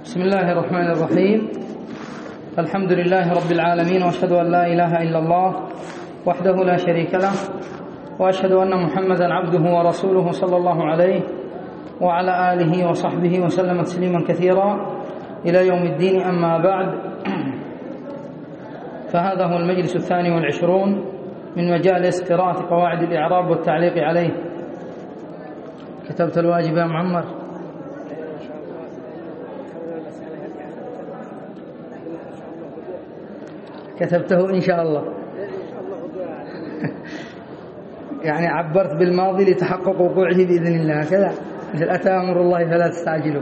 بسم الله الرحمن الرحيم. الحمد لله رب العالمين، وأشهد أن لا إله إلا الله وحده لا شريك له، وأشهد أن محمدا عبده ورسوله صلى الله عليه وعلى آله وصحبه وسلم تسليما كثيرا إلى يوم الدين. أما بعد، فهذا هو المجلس 22 من مجالس قراءة قواعد الإعراب والتعليق عليه. كتبت الواجب يا معمر؟ كتبته إن شاء الله. يعني عبرت بالماضي لتحقق وقوعه بإذن الله، هكذا مثل أتى أمر الله فلا تستعجلوا.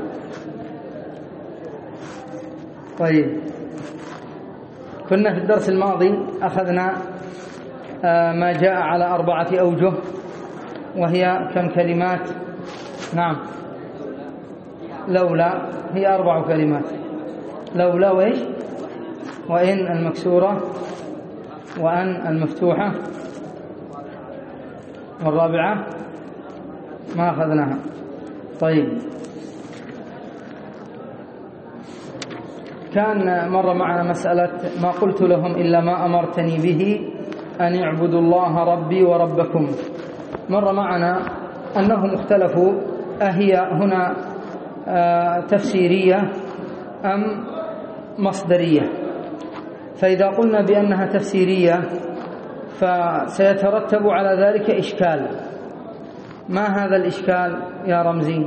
طيب، كنا في الدرس الماضي أخذنا ما جاء على 4 أوجه، وهي كم كلمات؟ نعم، لولا هي 4 كلمات. لولا وإيش؟ وإن المكسورة، وأن المفتوحة، والرابعة ما أخذناها. طيب، كان مر معنا مسألة ما قلت لهم إلا ما أمرتني به أن يعبدوا الله ربي وربكم. مر معنا أنهم اختلفوا أهي هنا تفسيرية أم مصدرية. فإذا قلنا بأنها تفسيرية فسيترتب على ذلك إشكال. ما هذا الإشكال يا رمزي؟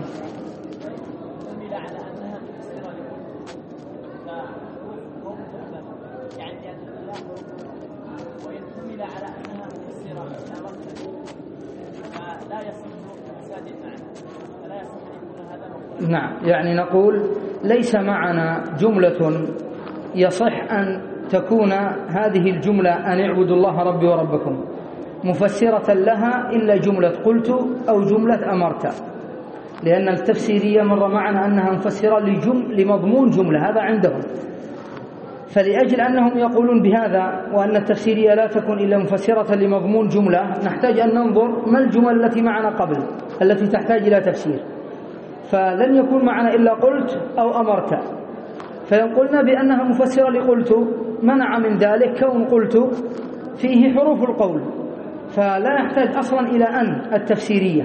نعم، يعني نقول ليس معنا جملة يصح أن تكون هذه الجملة أن اعبدوا الله ربي وربكم مفسرة لها إلا جملة قلت أو جملة أمرت، لأن التفسيرية مر معنا أنها مفسرة لمضمون جملة، هذا عندهم. فلأجل أنهم يقولون بهذا وأن التفسيرية لا تكون إلا مفسرة لمضمون جملة، نحتاج أن ننظر ما الجمل التي معنا قبل التي تحتاج إلى تفسير. فلن يكون معنا إلا قلت أو أمرت. فإن قلنا بأنها مفسرة لقلت منع من ذلك كون قلت فيه حروف القول، فلا يحتاج أصلا إلى أن التفسيرية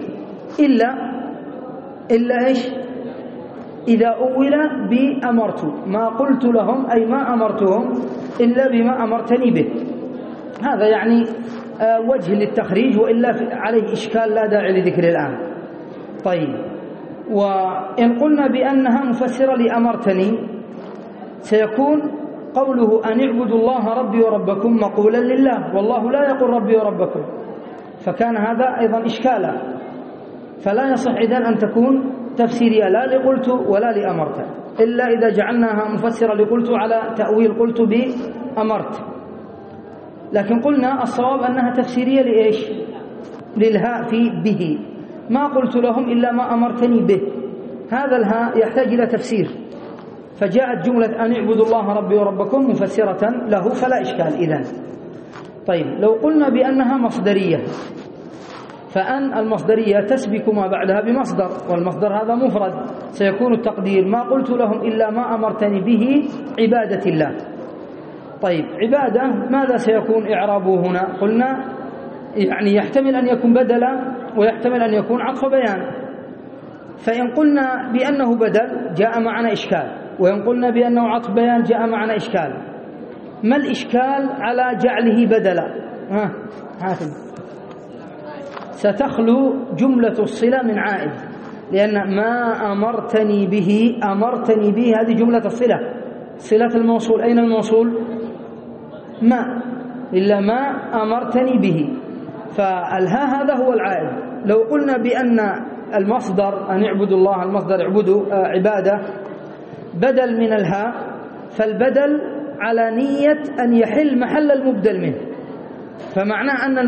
إلا إيش؟ إذا أول بأمرت، ما قلت لهم أي ما أمرتهم إلا بما أمرتني به. هذا يعني وجه للتخريج، وإلا عليه إشكال لا داعي لذكر الآن. طيب، وإن قلنا بأنها مفسرة لأمرتني سيكون قوله أن اعبدوا الله ربي وربكم مقولا لله، والله لا يقول ربي وربكم، فكان هذا أيضا إشكالا. فلا يصح إذن أن تكون تفسيرية لا لقلت ولا لأمرت، إلا إذا جعلناها مفسرة لقلت على تأويل قلت بأمرت. لكن قلنا الصواب أنها تفسيرية لإيش؟ للهاء في به، ما قلت لهم إلا ما أمرتني به، هذا الهاء يحتاج إلى تفسير، فجاءت جملة أن اعبدوا الله ربي وربكم مفسرة له، فلا إشكال إذن. طيب، لو قلنا بأنها مصدرية، فأن المصدرية تسبك ما بعدها بمصدر، والمصدر هذا مفرد، سيكون التقدير ما قلت لهم إلا ما أمرتني به عبادة الله. طيب، عبادة ماذا سيكون إعرابه هنا؟ قلنا يعني يحتمل أن يكون بدلا ويحتمل أن يكون عطف بيان. فإن قلنا بأنه بدل جاء معنا إشكال، وإن قلنا بأنه عطف بيان جاء معنا إشكال. ما الإشكال على جعله بدلا؟ ستخلو جملة الصلة من عائد، لأن ما أمرتني به هذه جملة الصلة، صلة الموصول. أين الموصول؟ ما، إلا ما أمرتني به، فالها هذا هو العائد. لو قلنا بأن المصدر أن يعبدوا الله، المصدر يعبدوا عبادة بدل من الها، فالبدل على نية أن يحل محل المبدل منه، فمعناه أن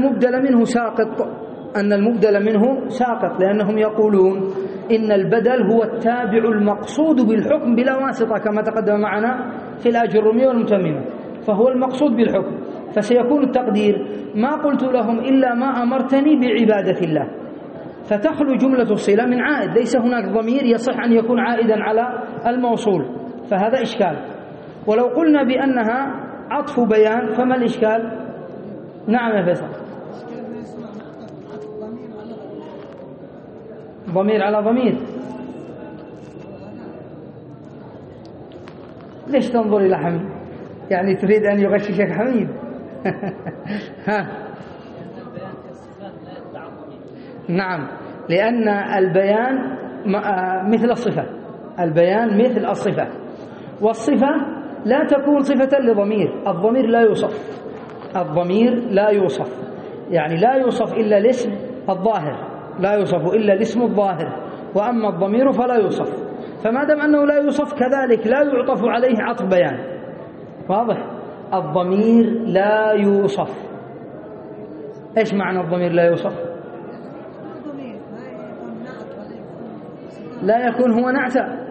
المبدل منه ساقط، لأنهم يقولون إن البدل هو التابع المقصود بالحكم بلا واسطة، كما تقدم معنا في الأجرمية والمتممة، فهو المقصود بالحكم. فسيكون التقدير ما قلت لهم إلا ما أمرتني بعبادة الله، فتخلو جملة الصلة من عائد، ليس هناك ضمير يصح أن يكون عائدا على الموصول، فهذا إشكال. ولو قلنا بأنها عطف بيان فما الإشكال؟ نعم يا فيصل. ضمير على ضمير. ليش تنظر إلى حميد؟ يعني تريد أن يغششك حميد؟ ها. نعم، لأن البيان مثل الصفة. البيان مثل الصفة، والصفة لا تكون صفة لضمير. الضمير لا يوصف. الضمير لا يوصف، يعني لا يوصف إلا الاسم الظاهر، لا يوصف إلا الاسم الظاهر، وأما الضمير فلا يوصف. فما دام أنه لا يوصف كذلك لا يعطف عليه عطف بيان. واضح؟ الضمير لا يوصف. إيش معنى الضمير لا يوصف؟ لا يكون هو نعتا،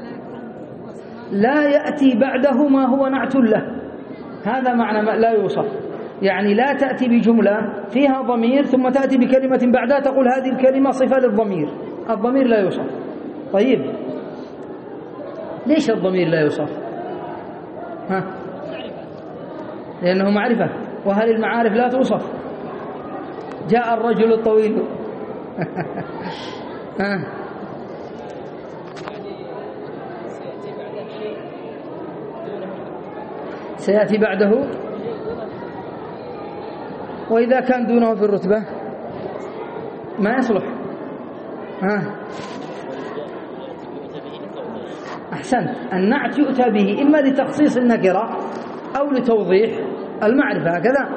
لا يأتي بعده ما هو نعت له. هذا معنى لا يوصف، يعني لا تأتي بجملة فيها ضمير ثم تأتي بكلمة بعدها تقول هذه الكلمة صفة للضمير. الضمير لا يوصف. طيب ليش الضمير لا يوصف؟ ها؟ لأنه معرفة، وهل المعارف لا توصف؟ جاء الرجل الطويل. ها؟ سيأتي بعده، وإذا كان دونه في الرتبة ما يصلح. ها؟ أحسنت. النعت يؤتى به إما لتخصيص النكرة أو لتوضيح المعرفة، هكذا.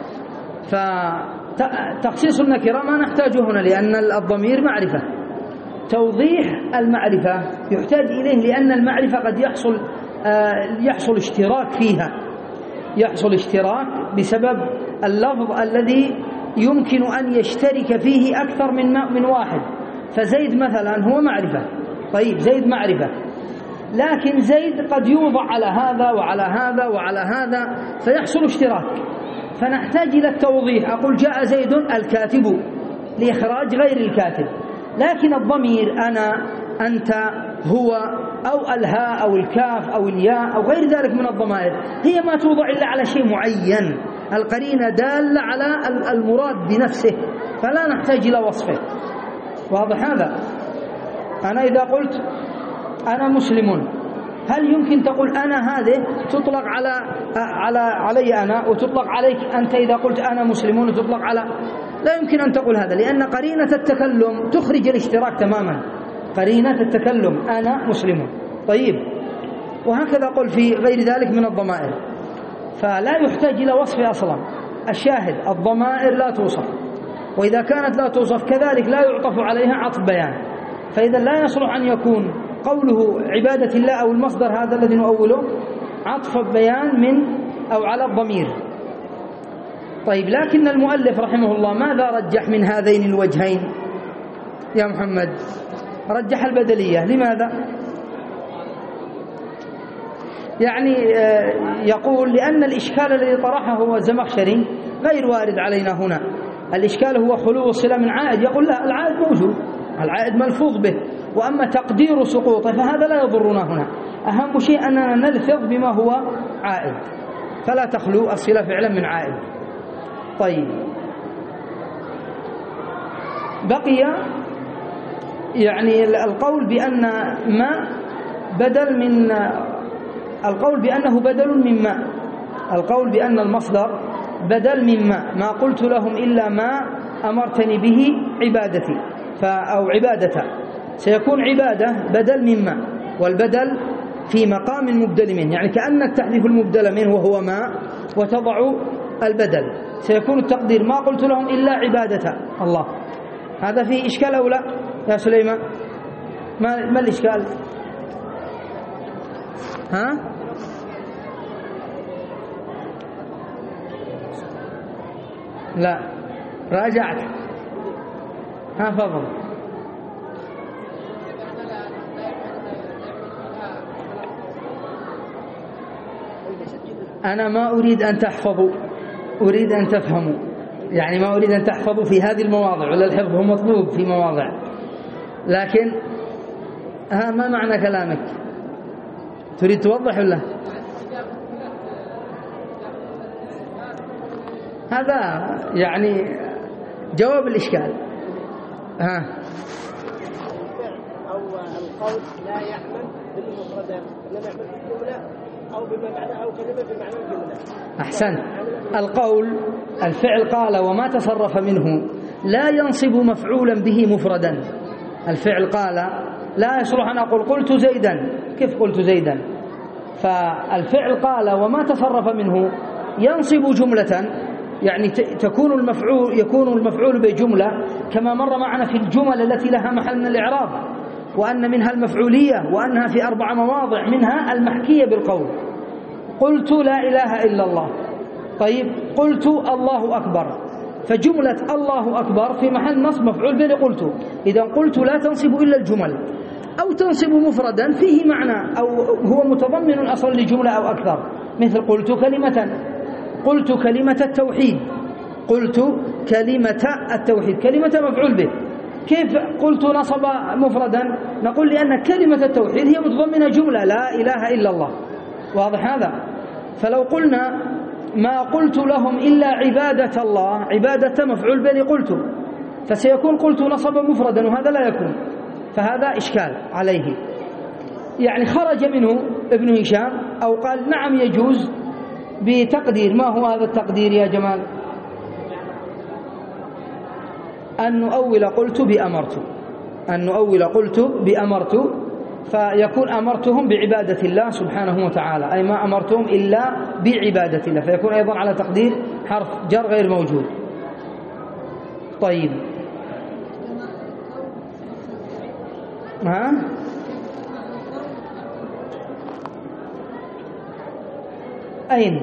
فتخصيص النكرة ما نحتاجه هنا لأن الضمير معرفة. توضيح المعرفة يحتاج إليه لأن المعرفة قد يحصل اشتراك فيها، يحصل اشتراك بسبب اللفظ الذي يمكن أن يشترك فيه أكثر من واحد. فزيد مثلا هو معرفة، طيب زيد معرفة، لكن زيد قد يوضع على هذا وعلى هذا وعلى هذا فيحصل اشتراك، فنحتاج إلى التوضيح. أقول جاء زيد الكاتب لإخراج غير الكاتب، لكن الضمير أنا، أنت، هو، أو الهاء أو الكاف أو الياء أو غير ذلك من الضمائر هي ما توضع إلا على شيء معين، القرينة دالة على المراد بنفسه، فلا نحتاج إلى وصفه. واضح هذا؟ أنا إذا قلت أنا مسلم، هل يمكن تقول أنا هذه تطلق علي أنا وتطلق عليك أنت إذا قلت أنا مسلم وتطلق على؟ لا يمكن أن تقول هذا، لأن قرينة التكلم تخرج الاشتراك تماما. قرينة التكلم أنا مسلم. طيب، وهكذا قل في غير ذلك من الضمائر، فلا يحتاج إلى وصف أصلا. الشاهد الضمائر لا توصف، وإذا كانت لا توصف كذلك لا يعطف عليها عطف بيان. فإذا لا يصلح أن يكون قوله عبادة الله أو المصدر هذا الذي نؤوله عطف بيان من أو على الضمير. طيب، لكن المؤلف رحمه الله ماذا رجح من هذين الوجهين يا محمد؟ رجح البدلية. لماذا؟ يعني يقول لأن الإشكال الذي طرحه هو الزمخشري غير وارد علينا هنا. الإشكال هو خلو الصلة من عائد. يقول لا، العائد موجود، العائد ملفوظ به، وأما تقدير سقوطه فهذا لا يضرنا هنا. أهم شيء أننا نلفظ بما هو عائد، فلا تخلو الصلة فعلا من عائد. طيب، بقي يعني القول بأن ما بدل من القول بأنه بدل من ما، القول بأن المصدر بدل من ما قلت لهم إلا ما أمرتني به عبادتي أو عبادة، سيكون عبادة بدل من ما، والبدل في مقام المبدل منه، يعني كأنك تحذف المبدل منه وهو ما وتضع البدل، سيكون التقدير ما قلت لهم إلا عبادة الله. هذا فيه إشكال أو لا يا سليمان؟ ما الإشكال؟ ها؟ لا، راجعت. ها فضل. أنا ما أريد أن تحفظوا، أريد أن تفهموا، يعني ما أريد أن تحفظوا في هذه المواضع، ولا الحفظ هو مطلوب في مواضع، لكن ما معنى كلامك؟ تريد توضح ولا؟ هذا يعني جواب الإشكال. ها أو القول لا يعمل بالمفردات، إنما يعمل بالجملة أو بمعنى أو كلمة بمعنى الجملة. أحسنت. القول الفعل قال وما تصرف منه لا ينصب مفعولا به مفردا. الفعل قال لا يصلح أن أقول قلت زيدا. كيف قلت زيدا؟ فالفعل قال وما تصرف منه ينصب جملة، يعني يكون المفعول بجملة كما مر معنا في الجمل التي لها محل من الإعراب، وأن منها المفعولية وأنها في 4 مواضع، منها المحكية بالقول. قلت لا إله إلا الله. طيب قلت الله أكبر، فجملة الله أكبر في محل نصب مفعول به لقلت. إذا قلت لا تنصب إلا الجمل، أو تنصب مفردا فيه معنى أو هو متضمن أصلا لجملة أو أكثر، مثل قلت كلمة التوحيد. قلت كلمة التوحيد، كلمة مفعول به. كيف قلت نصب مفردا؟ نقول لأن كلمة التوحيد هي متضمنة جملة لا إله إلا الله. واضح هذا؟ فلو قلنا ما قلت لهم إلا عبادة الله، عبادة مفعول به قلت، فسيكون قلت نصب مفردا وهذا لا يكون، فهذا إشكال عليه. يعني خرج منه ابن هشام أو قال نعم يجوز بتقدير. ما هو هذا التقدير يا جمال؟ أن نؤول قلت بأمرت، أن نؤول قلت بأمرت، فيكون أمرتهم بعبادة الله سبحانه وتعالى، أي ما أمرتهم إلا بعبادة الله، فيكون أيضا على تقدير حرف جر غير موجود. طيب أين؟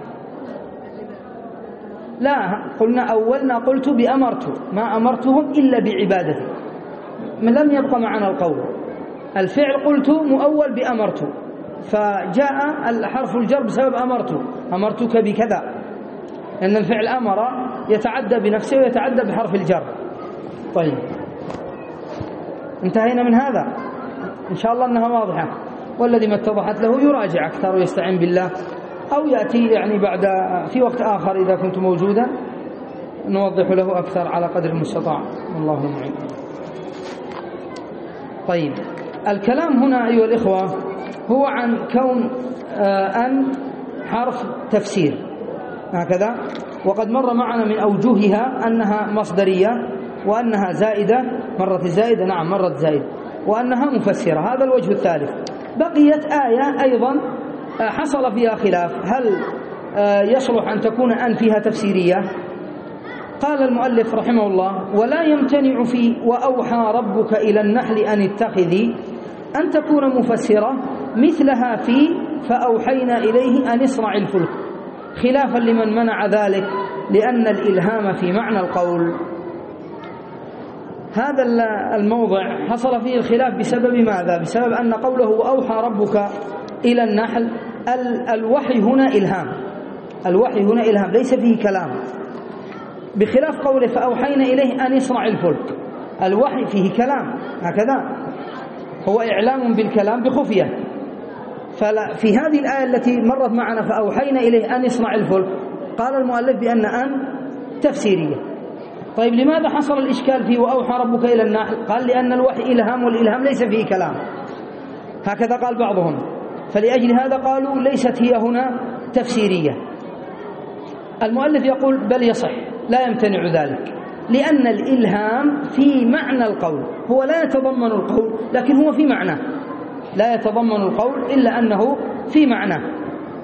لا، قلنا أولنا قلت بأمرت، ما أمرتهم إلا بعبادتي، من لم يبقى معنا القول. الفعل قلت مؤول بأمرت، فجاء الحرف الجر بسبب أمرتك بكذا، لأن الفعل أمر يتعدى بنفسه ويتعدى بحرف الجر. طيب انتهينا من هذا، إن شاء الله أنها واضحة، والذي ما اتضحت له يراجع أكثر ويستعين بالله، أو يأتي يعني بعد في وقت آخر إذا كنت موجودا نوضح له أكثر على قدر المستطاع، والله المعين. طيب الكلام هنا أيها الإخوة هو عن كون أن حرف تفسير هكذا، وقد مر معنا من أوجهها أنها مصدرية، وأنها زائدة، مرت زائدة، نعم مرت زائدة، وأنها مفسرة، هذا الوجه الثالث. بقيت آية أيضا حصل فيها خلاف، هل يصلح أن تكون أن فيها تفسيرية؟ قال المؤلف رحمه الله: ولا يمتنع في وأوحى ربك إلى النحل أن اتخذي أن تكون مفسرة مثلها في فأوحينا إليه أن اصنع الفلك، خلافا لمن منع ذلك لأن الإلهام في معنى القول. هذا الموضع حصل فيه الخلاف بسبب ماذا؟ بسبب أن قوله وأوحى ربك إلى النحل، الوحي هنا إلهام، الوحي هنا إلهام ليس فيه كلام، بخلاف قوله فأوحينا إليه أن يصنع الفلك، الوحي فيه كلام هكذا، هو إعلام بالكلام بخفية. ففي هذه الآية التي مرت معنا فأوحينا إليه أن يصنع الفلك، قال المؤلف بأن أن تفسيرية. طيب لماذا حصل الإشكال في وأوحى ربك إلى النحل؟ قال لأن الوحي إلهام، والإلهام ليس فيه كلام، هكذا قال بعضهم، فلأجل هذا قالوا ليست هي هنا تفسيرية. المؤلف يقول بل يصح، لا يمتنع ذلك، لأن الإلهام في معنى القول، هو لا يتضمن القول لكن هو في معناه، لا يتضمن القول إلا أنه في معناه.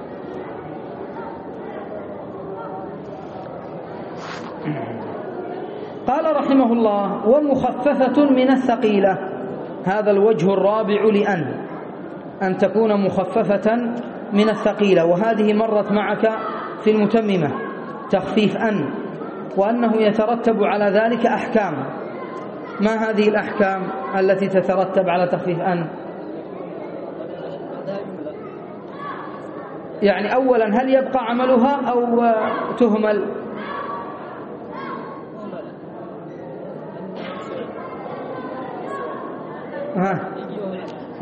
قال رحمه الله: ومخففة من الثقيلة، هذا الوجه الرابع لأن تكون مخففة من الثقيلة، وهذه مرت معك في المتممة تخفيف وأنه يترتب على ذلك أحكام. ما هذه الأحكام التي تترتب على تخفيف يعني أولا هل يبقى عملها أو تهمل؟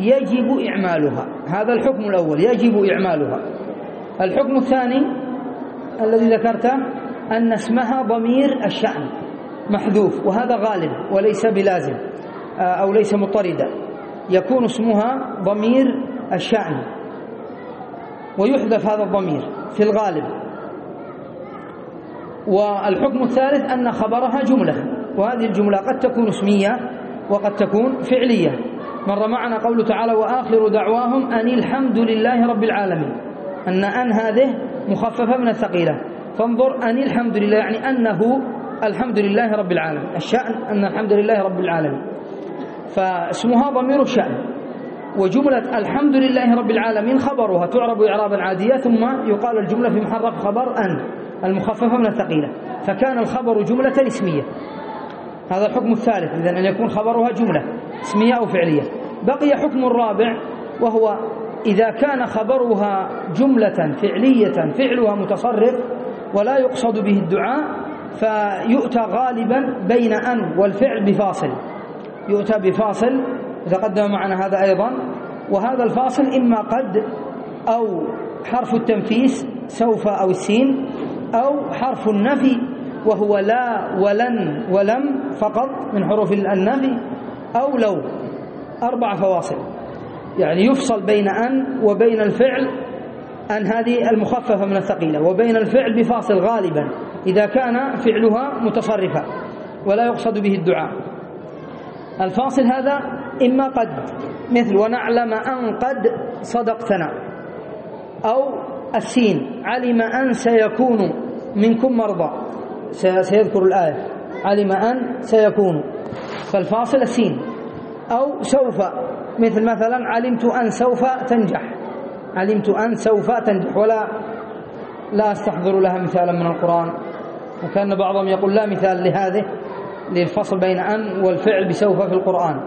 يجب إعمالها. هذا الحكم الأول، يجب إعمالها. الحكم الثاني الذي ذكرته أن اسمها ضمير الشأن محذوف، وهذا غالب وليس بلازم أو ليس مضطردا، يكون اسمها ضمير الشأن ويحذف هذا الضمير في الغالب. والحكم الثالث أن خبرها جملة، وهذه الجملة قد تكون اسمية وقد تكون فعلية. مر معنا قوله تعالى وآخر دعواهم أن الحمد لله رب العالمين، أن هذه مخففة من الثقيلة، فانظر أن الحمد لله يعني أنه الحمد لله رب العالمين، الشأن أن الحمد لله رب العالمين، فاسمها ضمير الشأن. وجملة الحمد لله رب العالمين خبرها تعرب إعرابا عادية، ثم يقال الجملة في محل رفع خبر أن المخففة من الثقيلة، فكان الخبر جملة اسمية. هذا الحكم الثالث، إذن أن يكون خبرها جملة اسمية أو فعلية. بقي حكم الرابع، وهو إذا كان خبرها جملة فعلية فعلها متصرف ولا يقصد به الدعاء، فيؤتى غالبا بين أن والفعل بفاصل، يؤتى بفاصل تقدم معنا هذا أيضا. وهذا الفاصل إما قد أو حرف التنفيس سوف أو السين، أو حرف النفي وهو لا ولن ولم فقط من حروف النفي، أو لو. 4 فواصل، يعني يفصل بين أن وبين الفعل، أن هذه المخففة من الثقيلة، وبين الفعل بفاصل غالبا إذا كان فعلها متصرفا ولا يقصد به الدعاء. الفاصل هذا إما قد، مثل ونعلم أن قد صدقتنا، أو السين علم أن سيكون منكم مرضى، سيذكر الآية علم أن سيكون، فالفاصل السين. أو سوف، مثلا علمت أن سوف تنجح، علمت أن سوف تنجح، لا أستحضر لها مثالا من القرآن، وكان بعضهم يقول لا مثال لهذه للفصل بين أن والفعل بسوف في القرآن.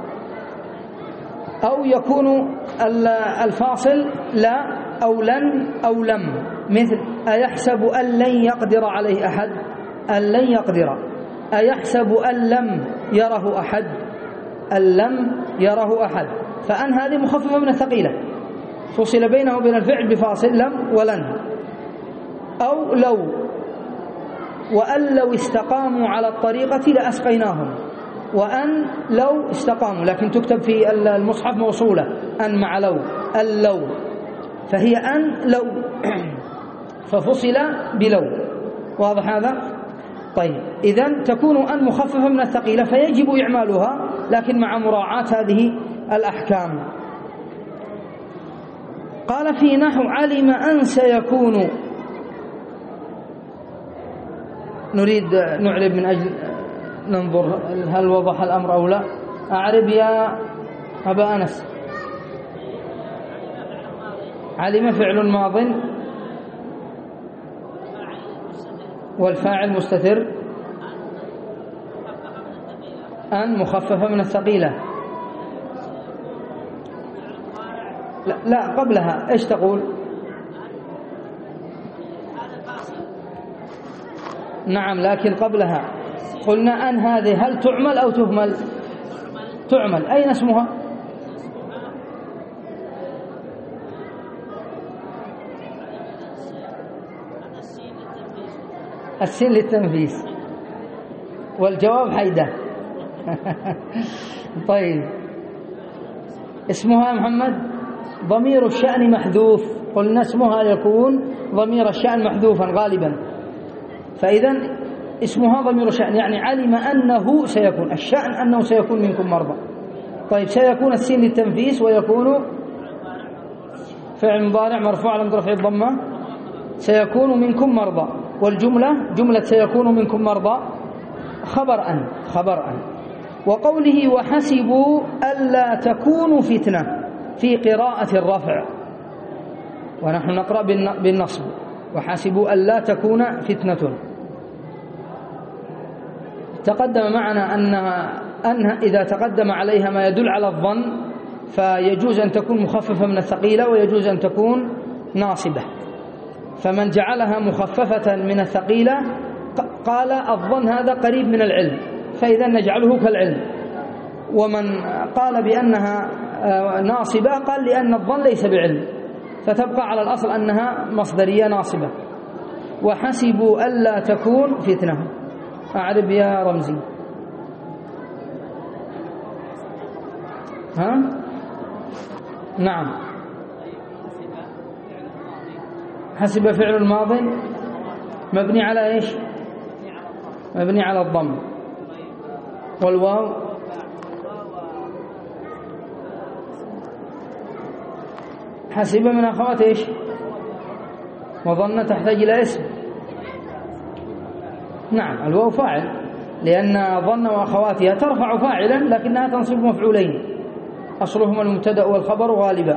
أو يكون الفاصل لا أو لن أو لم، مثل أيحسب أن لن يقدر عليه أحد، أن لن يقدر، أيحسب أن لم يره أحد، أن لم يره أحد، فأن هذه مخففة من الثقيلة فصل بينه وبين الفعل بفاصل لم ولن. أو لو، وأن لو استقاموا على الطريقة لأسقيناهم، وأن لو استقاموا، لكن تكتب في المصحف موصولة أن مع لو، أن لو، فهي أن لو ففصل بلو. واضح هذا؟ طيب، إذن تكون أن مخففة من الثقيلة فيجب إعمالها، لكن مع مراعاة هذه الأحكام. قال في نحو علم أن سيكون، نريد نعرب من أجل ننظر هل وضح الأمر أو لا. أعرب يا أبا أنس. علم فعل ماض والفاعل مستتر، أن مخففة من الثقيلة. لا قبلها إيش تقول؟ نعم، لكن قبلها قلنا أن هذه هل تعمل أو تهمل؟ تعمل. أين اسمها؟ السين للتنفيس، والجواب حيدة. طيب، اسمها محمد ضمير الشأن محذوف، قلنا اسمها يكون ضمير الشأن محذوفا غالبا، فإذا اسمها ضمير الشأن، يعني علم أنه سيكون، الشأن أنه سيكون منكم مرضى. طيب، سيكون السين للتنفيس، ويكون فعل مضارع مرفوع على رفع الضمة، سيكون منكم مرضى، والجملة جملة سيكون منكم مرضى خبر أن. وقوله وحسبوا ألا تكونوا فتنة في قراءة الرفع، ونحن نقرأ بالنصب، وحسبوا ألا تكون فتنة. تقدم معنا أنها إذا تقدم عليها ما يدل على الظن فيجوز أن تكون مخففة من الثقيلة، ويجوز أن تكون ناصبة. فمن جعلها مخففة من الثقيلة قال الظن هذا قريب من العلم، فإذا نجعله كالعلم. ومن قال بأنها ناصبة قال لأن الظن ليس بعلم، فتبقى على الأصل أنها مصدرية ناصبة. وحسبوا ألا تكون فتنة. أعرب يا رمزي. ها؟ نعم. حسب فعل الماضي مبني على إيش؟ مبني على الضم. والواو حسب من أخوات إيش؟ وظن تحتاج إلى اسم. نعم الواو فاعل، لأن ظن وأخواتها ترفع فاعلا لكنها تنصب مفعولين أصلهما المبتدأ والخبر غالبا.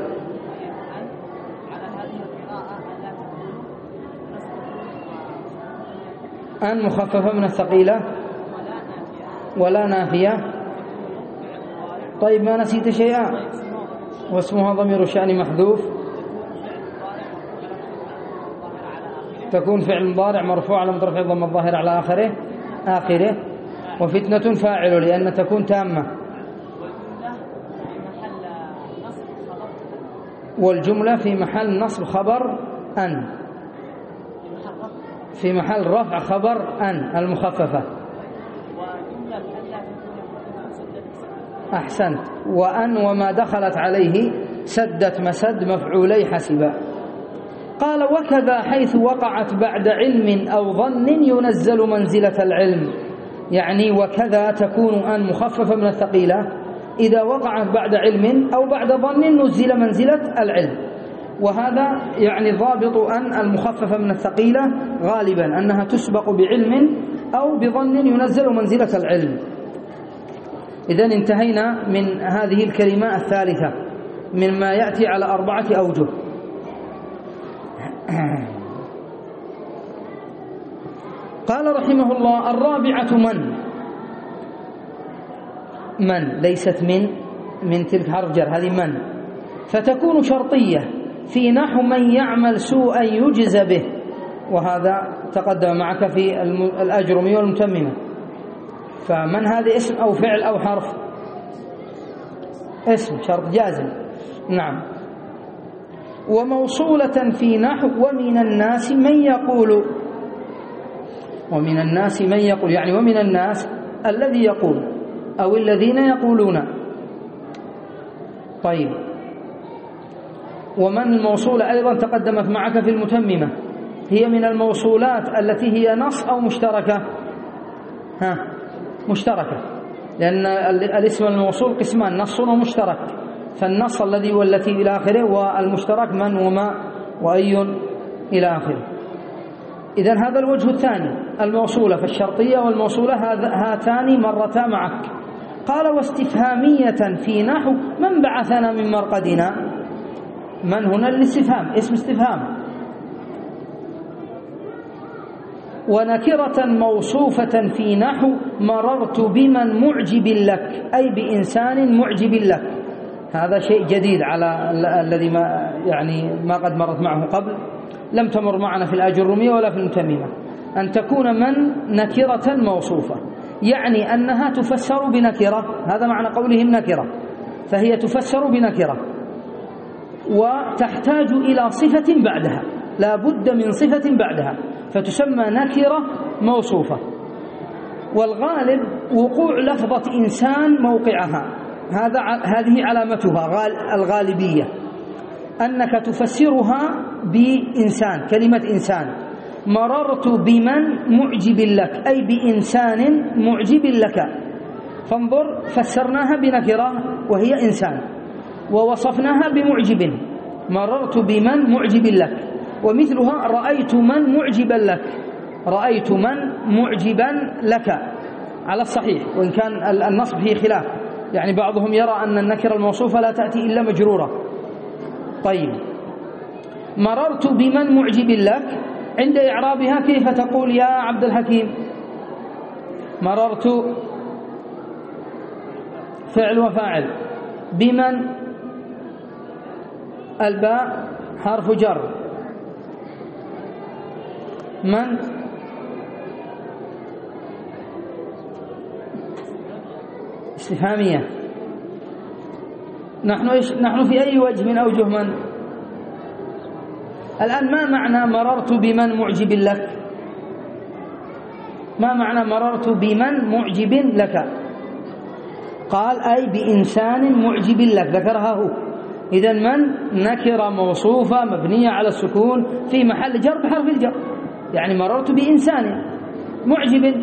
أن مخففة من الثقيلة ولا نافية. طيب ما نسيت شيئا؟ واسمها ضمير الشأن محذوف، تكون فعل مضارع مرفوع على رفع الضمة الظاهر على آخره. وفتنة فاعل لأن تكون تامة. والجملة في محل نصب خبر أن، في محل رفع خبر أن المخففة. أحسنت. وأن وما دخلت عليه سدت مسد مفعولي حسبا. قال وكذا حيث وقعت بعد علم أو ظن ينزل منزلة العلم، يعني وكذا تكون أن مخففة من الثقيلة إذا وقعت بعد علم أو بعد ظن نزل منزلة العلم. وهذا يعني ضابط أن المخففة من الثقيلة غالبا أنها تسبق بعلم أو بظن ينزل منزلة العلم. إذن انتهينا من هذه الكلمة الثالثة مما يأتي على 4 أوجه. قال رحمه الله الرابعة من ليست من تلك حرف جر، هذه من، فتكون شرطية في نحو من يعمل سوءا يجزى به، وهذا تقدم معك في الأجرمية والمتممة. فمن هذه اسم أو فعل أو حرف؟ اسم شرط جازم. نعم. وموصولة في نحو ومن الناس من يقول، ومن الناس من يقول يعني ومن الناس الذي يقول أو الذين يقولون. طيب ومن الموصولة أيضا تقدمت معك في المتممة، هي من الموصولات التي هي نص أو مشتركة؟ مشتركة، لأن الاسم الموصول قسمان نص ومشترك، فالنص الذي والتي إلى آخره، والمشترك من وما وأي إلى آخره. إذن هذا الوجه الثاني الموصولة، فالشرطية والموصولة هاتان مرتا معك. قال واستفهامية في نحو من بعثنا من مرقدنا. من هنا الاستفهام اسم استفهام. ونكرة موصوفة في نحو مررت بمن معجب لك، أي بإنسان معجب لك. هذا شيء جديد على الذي ما قد مرت معه قبل، لم تمر معنا في الأجرمية ولا في المتممة. أن تكون من نكرة موصوفة، يعني أنها تفسر بنكرة، هذا معنى قولهم نكرة، فهي تفسر بنكرة وتحتاج إلى صفة بعدها، لا بد من صفة بعدها، فتسمى نكرة موصوفة. والغالب وقوع لفظة إنسان موقعها، هذه علامتها الغالبية، أنك تفسرها بإنسان، كلمة إنسان. مررت بمن معجب لك، أي بإنسان معجب لك. فانظر فسرناها بنكرة وهي إنسان، ووصفناها بمعجب، مررت بمن معجب لك. ومثلها رأيت من معجبا لك، رأيت من معجبا لك على الصحيح، وإن كان النصب فيه خلاف، يعني بعضهم يرى أن النكرة الموصوفة لا تأتي إلا مجرورة. طيب مررت بمن معجب لك، عند إعرابها كيف تقول يا عبد الحكيم؟ مررت فعل وفاعل، بمن الباء حرف جر، من استفهامية نحن في أي وجه من أوجه من؟ الآن ما معنى مررت بمن معجب لك؟ ما معنى مررت بمن معجب لك؟ قال أي بإنسان معجب لك، ذكرها هو. إذن من نكرة موصوفة مبنية على السكون في محل جر بحرف الجر، يعني مررت بإنسان معجب،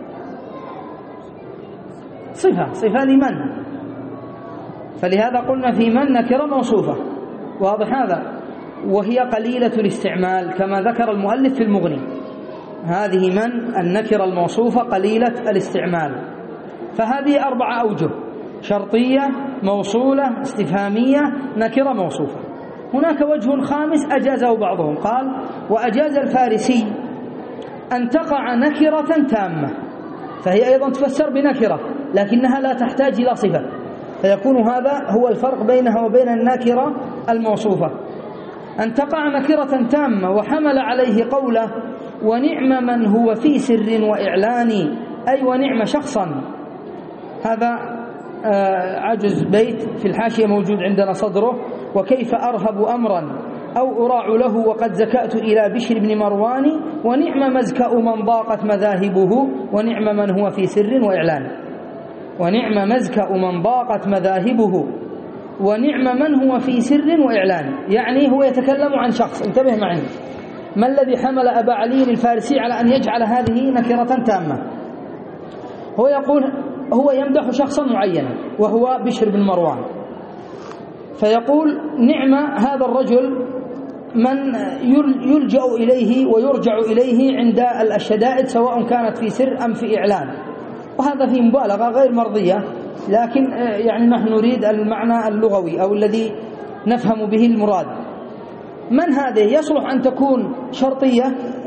صفة لمن، فلهذا قلنا في من نكرة موصوفة، واضح هذا؟ وهي قليلة الاستعمال كما ذكر المؤلف في المغني، هذه من النكرة الموصوفة قليلة الاستعمال. فهذه 4 أوجه: شرطية، موصولة، استفهامية، نكرة موصوفة. هناك وجه خامس أجازه بعضهم، قال: وأجاز الفارسي أن تقع نكرة تامة، فهي أيضا تفسر بنكرة لكنها لا تحتاج إلى صفة، فيكون هذا هو الفرق بينها وبين النكرة الموصوفة. أن تقع نكرة تامة وحمل عليه قوله: ونعم من هو في سر وإعلان، أي ونعم شخصا. هذا عجز بيت في الحاشية موجود عندنا صدره: وكيف أرهب أمرا أو أراع له وقد زكأت إلى بشر بن مروان، ونعم مزكأ من ضاقت مذاهبه، ونعم من هو في سر وإعلان. ونعم مزكأ من ضاقت مذاهبه، ونعم من هو في سر وإعلان، يعني هو يتكلم عن شخص. انتبه معي، ما الذي حمل أبا علي الفارسي على أن يجعل هذه نكرة تامة؟ هو يقول هو يمدح شخصا معينا وهو بشر بن مروان، فيقول: نعم هذا الرجل من يلجأ إليه ويرجع إليه عند الشدائد، سواء كانت في سر أم في إعلان. وهذا في مبالغة غير مرضية، لكن يعني نحن نريد المعنى اللغوي أو الذي نفهم به المراد. من هذه؟ يصلح أن تكون شرطية؟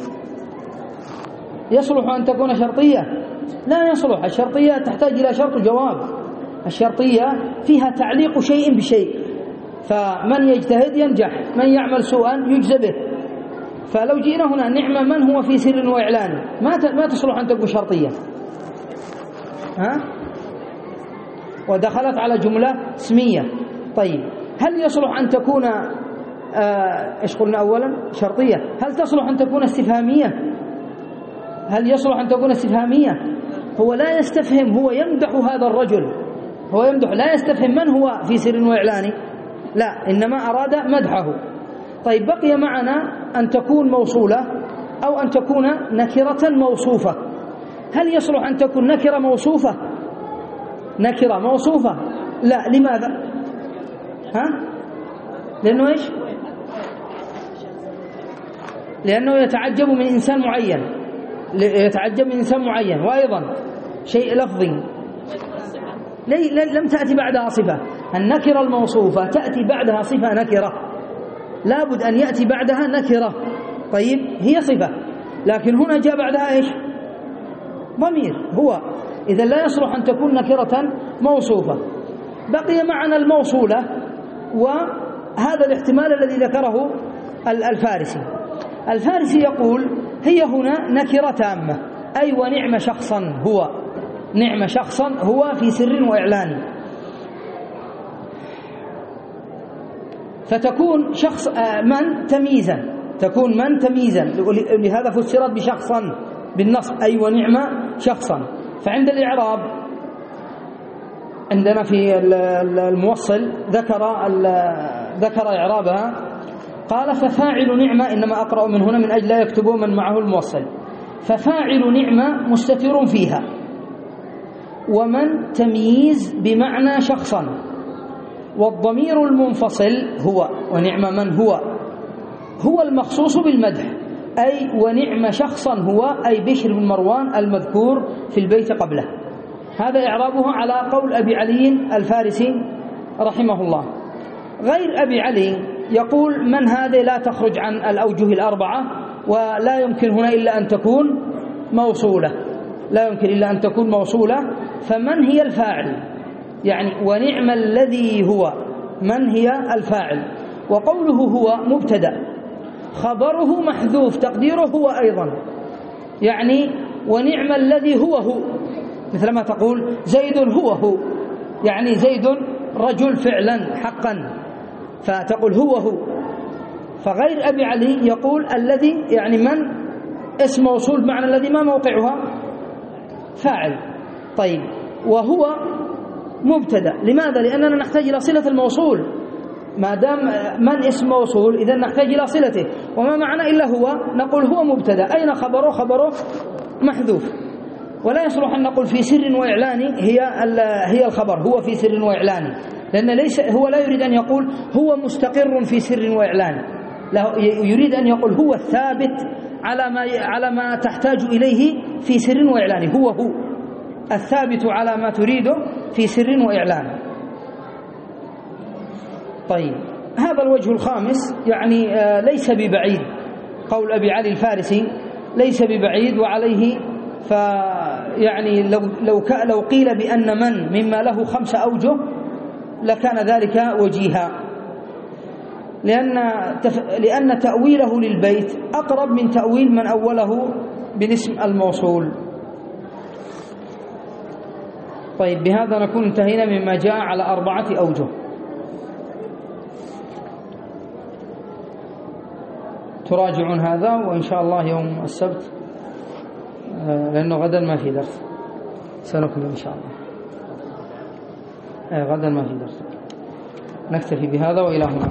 يصلح أن تكون شرطية؟ لا يصلح. الشرطية تحتاج إلى شرط وجواب. الشرطية فيها تعليق شيء بشيء، فمن يجتهد ينجح، من يعمل سوءا يجزى به. فلو جئنا هنا نعم من هو في سر وإعلان، ما تصلح أن تكون شرطية، ودخلت على جملة اسمية. طيب، هل يصلح أن تكون إيش قلنا أولا؟ شرطية. هل تصلح أن تكون استفهامية؟ هل يصلح أن تكون استفهامية؟ هو لا يستفهم، هو يمدح هذا الرجل، هو يمدح، لا يستفهم من هو في سر وإعلان، لا، إنما أراد مدحه. طيب، بقي معنا أن تكون موصولة أو أن تكون نكرة موصوفة. هل يصلح أن تكون نكرة موصوفة؟ نكرة موصوفة؟ لا. لماذا؟ لأنه إيش؟ لأنه يتعجب من إنسان معين، يتعجب من إنسان معين. وأيضا شيء لفظي، لم تأتي بعدها صفة. النكرة الموصوفة تأتي بعدها صفة نكرة، لابد أن يأتي بعدها نكرة. طيب، هي صفة، لكن هنا جاء بعدها إيش؟ ضمير هو. إذا لا يصلح أن تكون نكرة موصوفة. بقي معنا الموصولة، وهذا الاحتمال الذي ذكره الفارسي يقول: هي هنا نكرة تامة، أي ونعم شخصا هو، نعم شخصا هو في سر وإعلان. فتكون شخص من تمييزا، تكون من تمييزا، لهذا فسرت بشخصا بالنصب، أي ونعم شخصا. فعند الإعراب عندنا في الموصل ذكر إعرابها، قال: ففاعل نعمة، إنما أقرأ من هنا من أجل لا يكتبوا من معه الموصل. ففاعل نعمة مستتر فيها، ومن تمييز بمعنى شخصا، والضمير المنفصل هو، ونعم من هو المخصوص بالمدح، أي ونعم شخصا هو، أي بشر بن مروان المذكور في البيت قبله. هذا إعرابه على قول أبي علي الفارسي رحمه الله. غير أبي علي يقول: من هذا لا تخرج عن الأوجه الأربعة، ولا يمكن هنا إلا أن تكون موصولة، لا يمكن إلا أن تكون موصولة. فمن هي الفاعل؟ يعني ونعم الذي هو، من هي الفاعل؟ وقوله هو مبتدأ، خبره محذوف، تقديره هو أيضا، يعني ونعم الذي هو، مثل ما تقول زيد هو، يعني زيد رجل فعلا حقا، فتقول هو. فغير أبي علي يقول الذي، يعني من اسم موصول بمعنى الذي، ما موقعها؟ فاعل. طيب، وهو مبتدأ. لماذا؟ لأننا نحتاج إلى صلة الموصول. ما دام من اسم موصول إذا نحتاج إلى صلته، وما معنى إلا هو؟ نقول هو مبتدأ. أين خبره؟ خبره محذوف. ولا يصلح أن نقول في سر وإعلان هي الخبر، هو في سر وإعلان، لأن هو لا يريد أن يقول هو مستقر في سر وإعلان، لا، يريد أن يقول هو الثابت على ما تحتاج إليه في سر وإعلان. هو الثابت على ما تريده في سر وإعلان. طيب، هذا الوجه الخامس يعني ليس ببعيد، قول أبي علي الفارسي ليس ببعيد، وعليه فيعني لو قيل بأن من مما له 5 أوجه لكان ذلك وجيها، لأن تأويله للبيت أقرب من تأويل من أوله بالاسم الموصول. طيب، بهذا نكون انتهينا مما جاء على 4 أوجه. تراجعون هذا، وإن شاء الله يوم السبت، لأنه غدا ما في درس، سنكمل إن شاء الله. غدا ما في درس. نكتفي بهذا، وإلى هنا.